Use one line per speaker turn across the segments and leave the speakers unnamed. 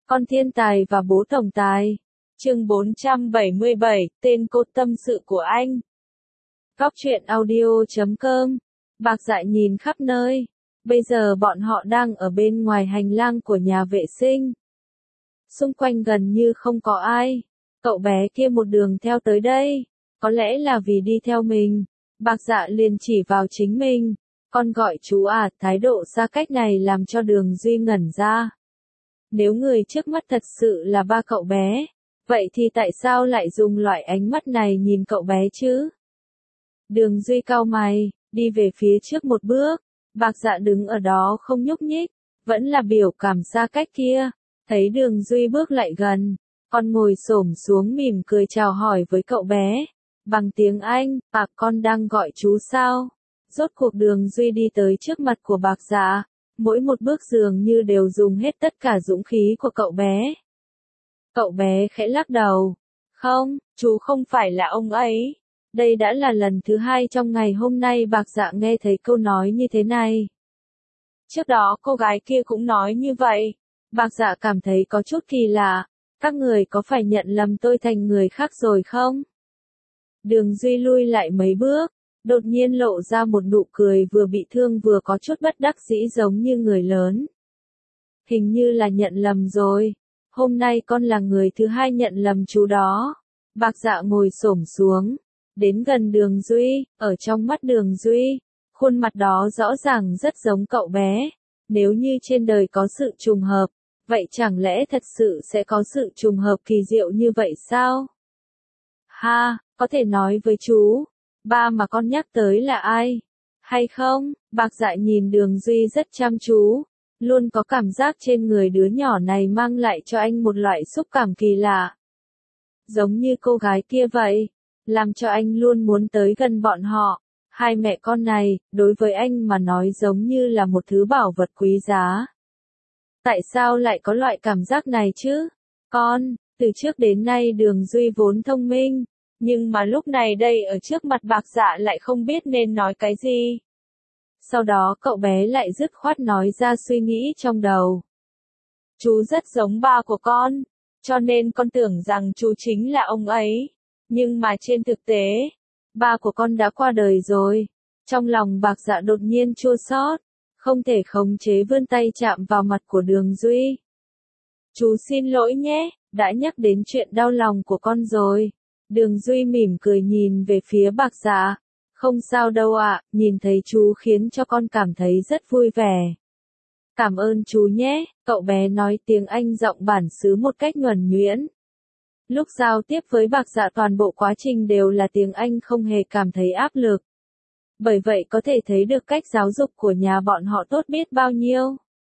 Con thiên tài và bố tổng tài. Chương 477, tên cô tâm sự của anh. Góc truyện audio.com. Bạc Dạ nhìn khắp nơi. Bây giờ bọn họ đang ở bên ngoài hành lang của nhà vệ sinh. Xung quanh gần như không có ai. Cậu bé kia một đường theo tới đây. Có lẽ là vì đi theo mình. Bạc Dạ liền chỉ vào chính mình. Con gọi chú à, thái độ xa cách này làm cho Đường Duy ngẩn ra. Nếu người trước mắt thật sự là ba cậu bé, vậy thì tại sao lại dùng loại ánh mắt này nhìn cậu bé chứ? Đường Duy cau mày, đi về phía trước một bước. Bạc Dạ đứng ở đó không nhúc nhích, vẫn là biểu cảm xa cách kia. Thấy Đường Duy bước lại gần, con ngồi xổm xuống mỉm cười chào hỏi với cậu bé. Bằng tiếng Anh, Bạc con đang gọi chú sao? Rốt cuộc Đường Duy đi tới trước mặt của Bạc Dạ. Mỗi một bước dường như đều dùng hết tất cả dũng khí của cậu bé. Cậu bé khẽ lắc đầu. Không, chú không phải là ông ấy. Đây đã là lần thứ hai trong ngày hôm nay Bạc Dạ nghe thấy câu nói như thế này. Trước đó cô gái kia cũng nói như vậy. Bạc Dạ cảm thấy có chút kỳ lạ. Các người có phải nhận lầm tôi thành người khác rồi không? Đường Duy lui lại mấy bước. Đột nhiên lộ ra một nụ cười vừa bị thương vừa có chút bất đắc dĩ giống như người lớn. Hình như là nhận lầm rồi. Hôm nay con là người thứ hai nhận lầm chú đó. Bạc Dạ ngồi xổm xuống. Đến gần Đường Duy, ở trong mắt Đường Duy. Khuôn mặt đó rõ ràng rất giống cậu bé. Nếu như trên đời có sự trùng hợp, vậy chẳng lẽ thật sự sẽ có sự trùng hợp kỳ diệu như vậy sao? Ha, có thể nói với chú. Ba mà con nhắc tới là ai? Hay không? Bạc Dạ nhìn Đường Duy rất chăm chú. Luôn có cảm giác trên người đứa nhỏ này mang lại cho anh một loại xúc cảm kỳ lạ. Giống như cô gái kia vậy. Làm cho anh luôn muốn tới gần bọn họ. Hai mẹ con này, đối với anh mà nói giống như là một thứ bảo vật quý giá. Tại sao lại có loại cảm giác này chứ? Con, từ trước đến nay Đường Duy vốn thông minh. Nhưng mà lúc này đây ở trước mặt Bạc Dạ lại không biết nên nói cái gì. Sau đó cậu bé lại dứt khoát nói ra suy nghĩ trong đầu. Chú rất giống ba của con, cho nên con tưởng rằng chú chính là ông ấy. Nhưng mà trên thực tế, ba của con đã qua đời rồi. Trong lòng Bạc Dạ đột nhiên chua xót, không thể khống chế vươn tay chạm vào mặt của Đường Duy. Chú xin lỗi nhé, đã nhắc đến chuyện đau lòng của con rồi. Đường Duy mỉm cười nhìn về phía Bạc Dạ. Không sao đâu ạ, nhìn thấy chú khiến cho con cảm thấy rất vui vẻ. Cảm ơn chú nhé, cậu bé nói tiếng Anh giọng bản xứ một cách nhuần nhuyễn. Lúc giao tiếp với Bạc Dạ toàn bộ quá trình đều là tiếng Anh không hề cảm thấy áp lực. Bởi vậy có thể thấy được cách giáo dục của nhà bọn họ tốt biết bao nhiêu.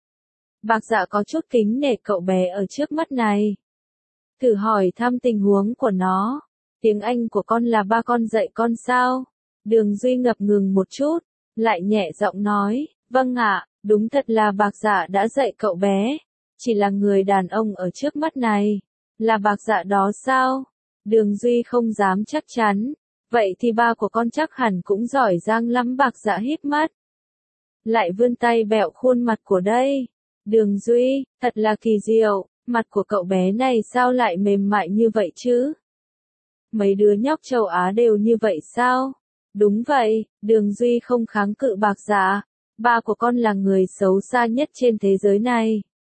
Bạc Dạ có chút kính nể cậu bé ở trước mắt này. Thử hỏi thăm tình huống của nó. Tiếng Anh của con là ba con dạy con sao? Đường Duy ngập ngừng một chút, lại nhẹ giọng nói, vâng ạ, đúng thật là Bạc Dạ đã dạy cậu bé. Chỉ là người đàn ông ở trước mắt này, là Bạc Dạ đó sao? Đường Duy không dám chắc chắn, vậy thì ba của con chắc hẳn cũng giỏi giang lắm. Bạc Dạ híp mắt, lại vươn tay bẹo khuôn mặt của đây. Đường Duy, thật là kỳ diệu, mặt của cậu bé này sao lại mềm mại như vậy chứ? Mấy đứa nhóc châu Á đều như vậy sao? Đúng vậy, Đường Duy không kháng cự Bạc Dạ. Ba của con là người xấu xa nhất trên thế giới này.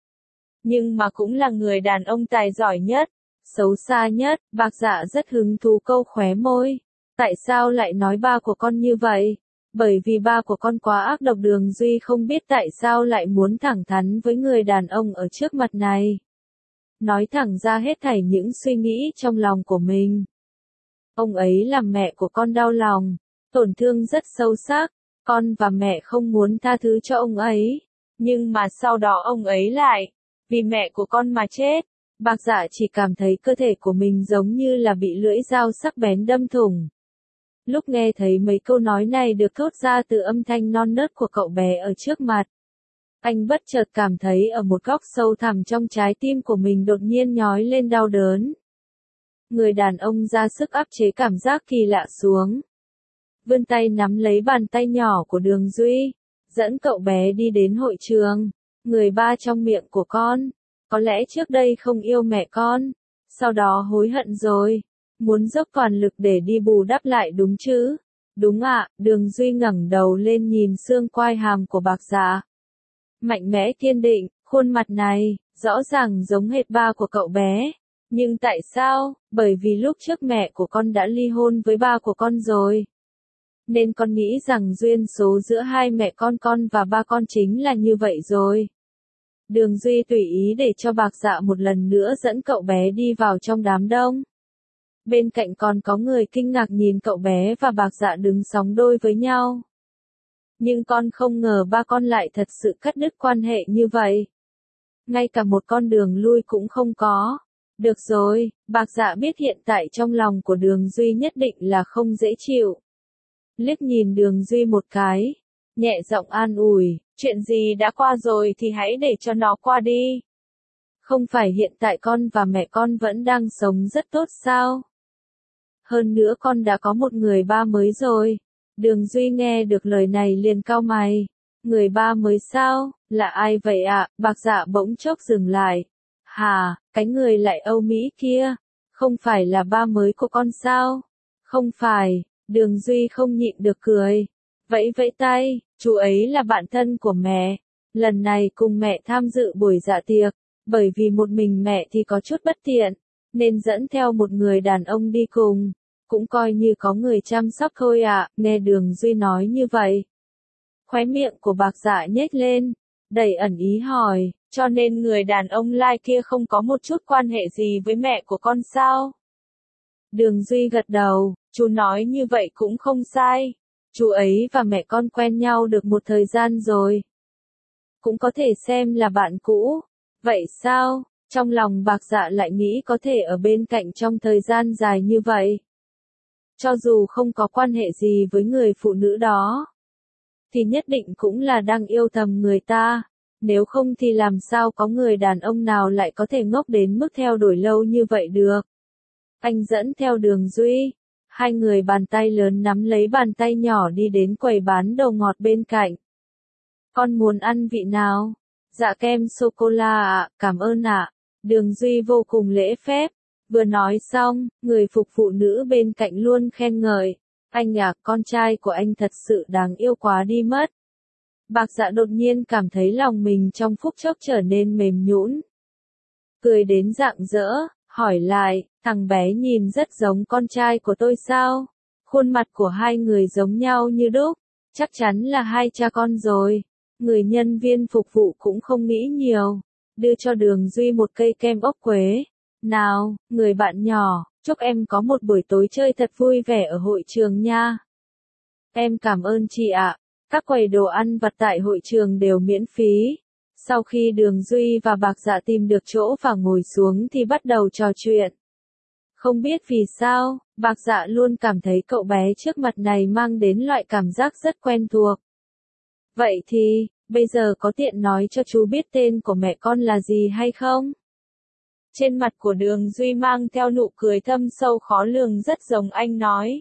Nhưng mà cũng là người đàn ông tài giỏi nhất, xấu xa nhất. Bạc Dạ rất hứng thú câu khóe môi. Tại sao lại nói ba của con như vậy? Bởi vì ba của con quá ác độc. Đường Duy không biết tại sao lại muốn thẳng thắn với người đàn ông ở trước mặt này. Nói thẳng ra hết thảy những suy nghĩ trong lòng của mình. Ông ấy làm mẹ của con đau lòng, tổn thương rất sâu sắc, con và mẹ không muốn tha thứ cho ông ấy. Nhưng mà sau đó ông ấy lại, vì mẹ của con mà chết. Bạc Dạ chỉ cảm thấy cơ thể của mình giống như là bị lưỡi dao sắc bén đâm thủng. Lúc nghe thấy mấy câu nói này được thốt ra từ âm thanh non nớt của cậu bé ở trước mặt, anh bất chợt cảm thấy ở một góc sâu thẳm trong trái tim của mình đột nhiên nhói lên đau đớn. Người đàn ông ra sức áp chế cảm giác kỳ lạ xuống. Vươn tay nắm lấy bàn tay nhỏ của Đường Duy, dẫn cậu bé đi đến hội trường. Người ba trong miệng của con, Có lẽ trước đây không yêu mẹ con, sau đó hối hận rồi, muốn dốc toàn lực để đi bù đắp lại đúng chứ? Đúng ạ, Đường Duy ngẩng đầu lên nhìn xương quai hàm của Bạc Dạ. Mạnh mẽ kiên định, khuôn mặt này, rõ ràng giống hệt ba của cậu bé. Nhưng tại sao? Bởi vì lúc trước mẹ của con đã ly hôn với ba của con rồi. Nên con nghĩ rằng duyên số giữa hai mẹ con và ba con chính là như vậy rồi. Đường Duy tùy ý để cho Bạc Dạ một lần nữa dẫn cậu bé đi vào trong đám đông. Bên cạnh còn có người kinh ngạc nhìn cậu bé và Bạc Dạ đứng sóng đôi với nhau. Nhưng con không ngờ ba con lại thật sự cắt đứt quan hệ như vậy. Ngay cả một con đường lui cũng không có. Được rồi, Bạc Dạ biết hiện tại trong lòng của Đường Duy nhất định là không dễ chịu. Liếc nhìn Đường Duy một cái, nhẹ giọng an ủi, chuyện gì đã qua rồi thì hãy để cho nó qua đi. Không phải hiện tại con và mẹ con vẫn đang sống rất tốt sao? Hơn nữa con đã có một người ba mới rồi. Đường Duy nghe được lời này liền cau mày. Người ba mới sao? Là ai vậy ạ? Bạc Dạ bỗng chốc dừng lại. Hà, cái người lại Âu Mỹ kia. Không phải là ba mới của con sao? Không phải. Đường Duy không nhịn được cười. Vẫy vẫy tay, chú ấy là bạn thân của mẹ. Lần này cùng mẹ tham dự buổi dạ tiệc. Bởi vì một mình mẹ thì có chút bất tiện. Nên dẫn theo một người đàn ông đi cùng. Cũng coi như có người chăm sóc thôi ạ. Nghe Đường Duy nói như vậy. Khóe miệng của Bạc Dạ nhếch lên. Đầy ẩn ý hỏi. Cho nên người đàn ông lai kia không có một chút quan hệ gì với mẹ của con sao? Đường Duy gật đầu. Chú nói như vậy cũng không sai. Chú ấy và mẹ con quen nhau được một thời gian rồi. Cũng có thể xem là bạn cũ. Vậy sao? Trong lòng Bạc Dạ lại nghĩ có thể ở bên cạnh trong thời gian dài như vậy. Cho dù không có quan hệ gì với người phụ nữ đó, thì nhất định cũng là đang yêu thầm người ta. Nếu không thì làm sao có người đàn ông nào lại có thể ngốc đến mức theo đuổi lâu như vậy được. Anh dẫn theo Đường Duy. Hai người bàn tay lớn nắm lấy bàn tay nhỏ đi đến quầy bán đồ ngọt bên cạnh. Con muốn ăn vị nào? Dạ kem sô-cô-la ạ, cảm ơn ạ. Đường Duy vô cùng lễ phép. Vừa nói xong, người phục vụ nữ bên cạnh luôn khen ngợi. Anh à, con trai của anh thật sự đáng yêu quá đi mất. Bạc Dạ đột nhiên cảm thấy lòng mình trong phút chốc trở nên mềm nhũn. Cười đến rạng rỡ, hỏi lại, thằng bé nhìn rất giống con trai của tôi sao? Khuôn mặt của hai người giống nhau như đúc, chắc chắn là hai cha con rồi. Người nhân viên phục vụ cũng không nghĩ nhiều, đưa cho Đường Duy một cây kem ốc quế. Nào, người bạn nhỏ, chúc em có một buổi tối chơi thật vui vẻ ở hội trường nha. Em cảm ơn chị ạ. Các quầy đồ ăn vặt tại hội trường đều miễn phí. Sau khi Đường Duy và Bạc Dạ tìm được chỗ và ngồi xuống thì bắt đầu trò chuyện. Không biết vì sao, Bạc Dạ luôn cảm thấy cậu bé trước mặt này mang đến loại cảm giác rất quen thuộc. Vậy thì, bây giờ có tiện nói cho chú biết tên của mẹ con là gì hay không? Trên mặt của Đường Duy mang theo nụ cười thâm sâu khó lường rất giống anh nói.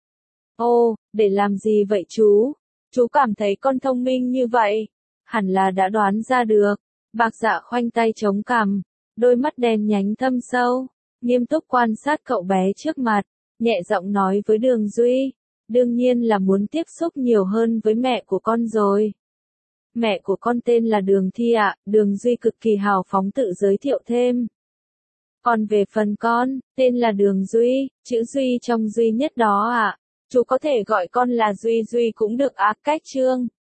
Ô, để làm gì vậy chú? Chú cảm thấy con thông minh như vậy? Hẳn là đã đoán ra được. Bạc Dạ khoanh tay chống cằm, đôi mắt đen nhánh thâm sâu, nghiêm túc quan sát cậu bé trước mặt, nhẹ giọng nói với Đường Duy. Đương nhiên là muốn tiếp xúc nhiều hơn với mẹ của con rồi. Mẹ của con tên là Đường Thi ạ, Đường Duy cực kỳ hào phóng tự giới thiệu thêm. Còn về phần con, tên là Đường Duy, chữ Duy trong duy nhất đó ạ. Chú có thể gọi con là Duy Duy cũng được á, cách Trương.